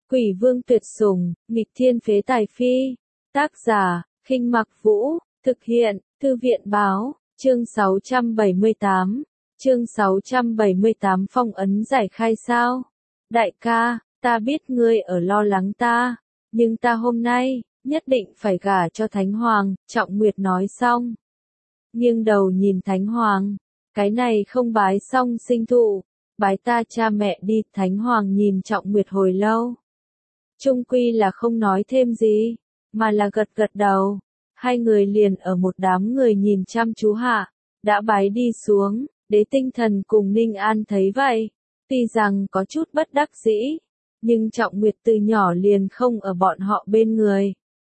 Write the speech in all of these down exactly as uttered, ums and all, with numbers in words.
Quỷ vương tuyệt sủng, nghịch thiên phế tài phi. Tác giả, Khinh Mặc Vũ, thực hiện, Thư viện báo, chương sáu trăm bảy mươi tám. Chương sáu trăm bảy mươi tám phong ấn giải khai sao? Đại ca, ta biết ngươi ở lo lắng ta, nhưng ta hôm nay, nhất định phải gả cho Thánh Hoàng, Trọng Nguyệt nói xong. Nghiêng đầu nhìn Thánh Hoàng, cái này không bái xong sinh thụ, bái ta cha mẹ đi. Thánh Hoàng nhìn Trọng Nguyệt hồi lâu. Trung quy là không nói thêm gì, mà là gật gật đầu. Hai người liền ở một đám người nhìn chăm chú hạ, đã bái đi xuống. Đế Tinh Thần cùng Ninh An thấy vậy, tuy rằng có chút bất đắc dĩ, nhưng Trọng Nguyệt từ nhỏ liền không ở bọn họ bên người.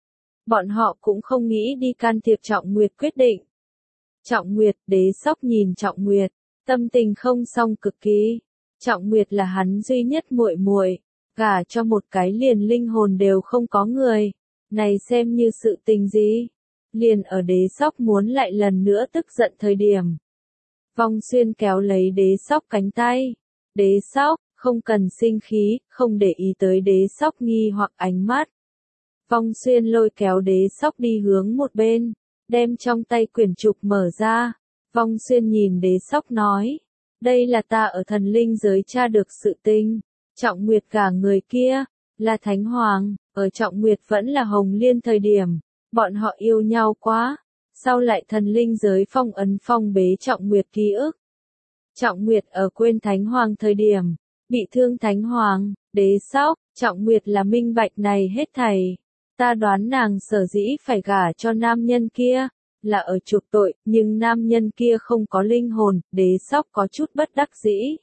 Bọn họ cũng không nghĩ đi can thiệp Trọng Nguyệt quyết định. Trọng Nguyệt, Đế Sóc nhìn Trọng Nguyệt, tâm tình không xong cực kỳ. Trọng Nguyệt là hắn duy nhất muội muội, gả cho một cái liền linh hồn đều không có người, này xem như sự tình gì? Liền ở Đế Sóc muốn lại lần nữa tức giận thời điểm. Vong Xuyên kéo lấy Đế Sóc cánh tay. Đế Sóc, không cần sinh khí, không để ý tới Đế Sóc nghi hoặc ánh mắt. Vong Xuyên lôi kéo Đế Sóc đi hướng một bên, đem trong tay quyển trục mở ra. Vong Xuyên nhìn Đế Sóc nói, đây là ta ở thần linh giới tra được sự tình. Trọng Nguyệt gả người kia, là Thánh Hoàng, ở Trọng Nguyệt vẫn là Hồng Liên thời điểm, bọn họ yêu nhau quá. Sau lại thần linh giới phong ấn phong bế Trọng Nguyệt ký ức. Trọng Nguyệt ở quên Thánh Hoàng thời điểm, bị thương Thánh Hoàng, Đế Sóc, Trọng Nguyệt là minh bạch này hết thảy. Ta đoán nàng sở dĩ phải gả cho nam nhân kia, là ở chuộc tội, nhưng nam nhân kia không có linh hồn. Đế Sóc có chút bất đắc dĩ.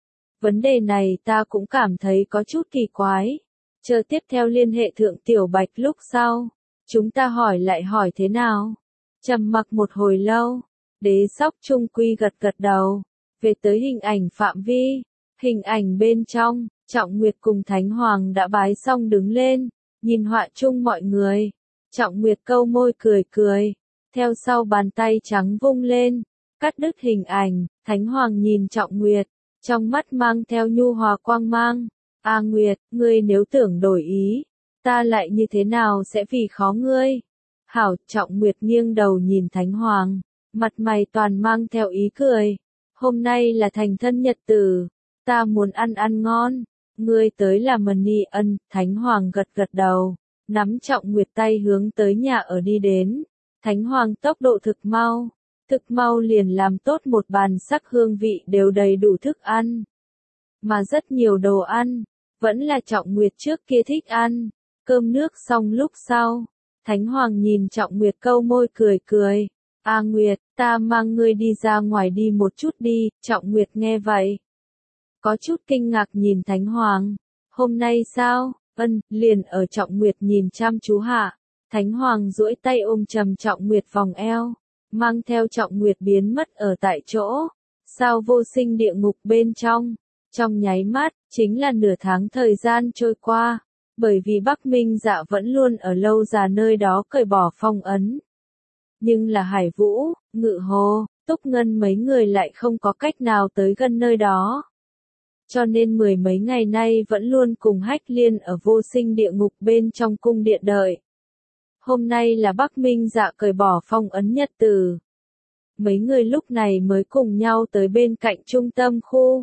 Vấn đề này ta cũng cảm thấy có chút kỳ quái. Chờ tiếp theo liên hệ thượng Tiểu Bạch lúc sau, chúng ta hỏi lại hỏi thế nào? Trầm mặc một hồi lâu, Đế Sóc trung quy gật gật đầu, về tới hình ảnh phạm vi. Hình ảnh bên trong, Trọng Nguyệt cùng Thánh Hoàng đã bái xong đứng lên, nhìn họa chung mọi người. Trọng Nguyệt câu môi cười cười, theo sau bàn tay trắng vung lên, cắt đứt hình ảnh. Thánh Hoàng nhìn Trọng Nguyệt, trong mắt mang theo nhu hòa quang mang. A Nguyệt, ngươi nếu tưởng đổi ý, ta lại như thế nào sẽ vì khó ngươi? Hảo. Trọng Nguyệt nghiêng đầu nhìn Thánh Hoàng, mặt mày toàn mang theo ý cười. Hôm nay là thành thân nhật tử, ta muốn ăn ăn ngon, ngươi tới là mần ni ân. Thánh Hoàng gật gật đầu, nắm Trọng Nguyệt tay hướng tới nhà ở đi đến. Thánh Hoàng tốc độ thực mau, thực mau liền làm tốt một bàn sắc hương vị đều đầy đủ thức ăn. Mà rất nhiều đồ ăn, vẫn là Trọng Nguyệt trước kia thích ăn. Cơm nước xong lúc sau, Thánh Hoàng nhìn Trọng Nguyệt câu môi cười cười. A Nguyệt, ta mang ngươi đi ra ngoài đi một chút đi. Trọng Nguyệt nghe vậy, có chút kinh ngạc nhìn Thánh Hoàng. Hôm nay sao? Ân. Liền ở Trọng Nguyệt nhìn chăm chú hạ, Thánh Hoàng duỗi tay ôm chầm Trọng Nguyệt vòng eo, mang theo Trọng Nguyệt biến mất ở tại chỗ. Sao vô sinh địa ngục bên trong, trong nháy mắt, chính là nửa tháng thời gian trôi qua. Bởi vì Bắc Minh Dạ vẫn luôn ở Lâu Già nơi đó cởi bỏ phong ấn. Nhưng là Hải Vũ, Ngự Hồ, Túc Ngân mấy người lại không có cách nào tới gần nơi đó. Cho nên mười mấy ngày nay vẫn luôn cùng Hách Liên ở vô sinh địa ngục bên trong cung điện đợi. Hôm nay là Bắc Minh Dạ cởi bỏ phong ấn nhật tử. Mấy người lúc này mới cùng nhau tới bên cạnh trung tâm khu.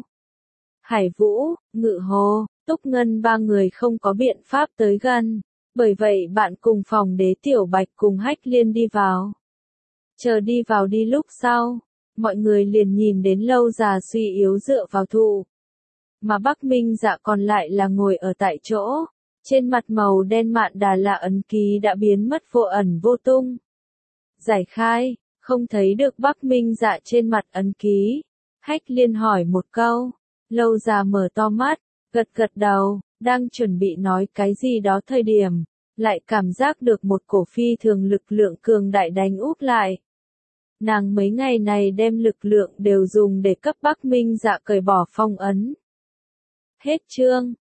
Hải Vũ, Ngự Hồ, Túc Ngân ba người không có biện pháp tới gần, bởi vậy bạn cùng phòng Đế Tiểu Bạch cùng Hách Liên đi vào. Chờ đi vào đi lúc sau, mọi người liền nhìn đến Lâu Già suy yếu dựa vào thụ. Mà Bắc Minh Dạ còn lại là ngồi ở tại chỗ, trên mặt màu đen mạn đà lạ ấn ký đã biến mất vô ẩn vô tung. Giải khai, không thấy được Bắc Minh Dạ trên mặt ấn ký. Hách Liên hỏi một câu, Lâu Già mở to mắt, gật gật đầu, đang chuẩn bị nói cái gì đó thời điểm, lại cảm giác được một cổ phi thường lực lượng cường đại đánh úp lại. Nàng mấy ngày này đem lực lượng đều dùng để cấp Bắc Minh Dạ cởi bỏ phong ấn. Hết chương.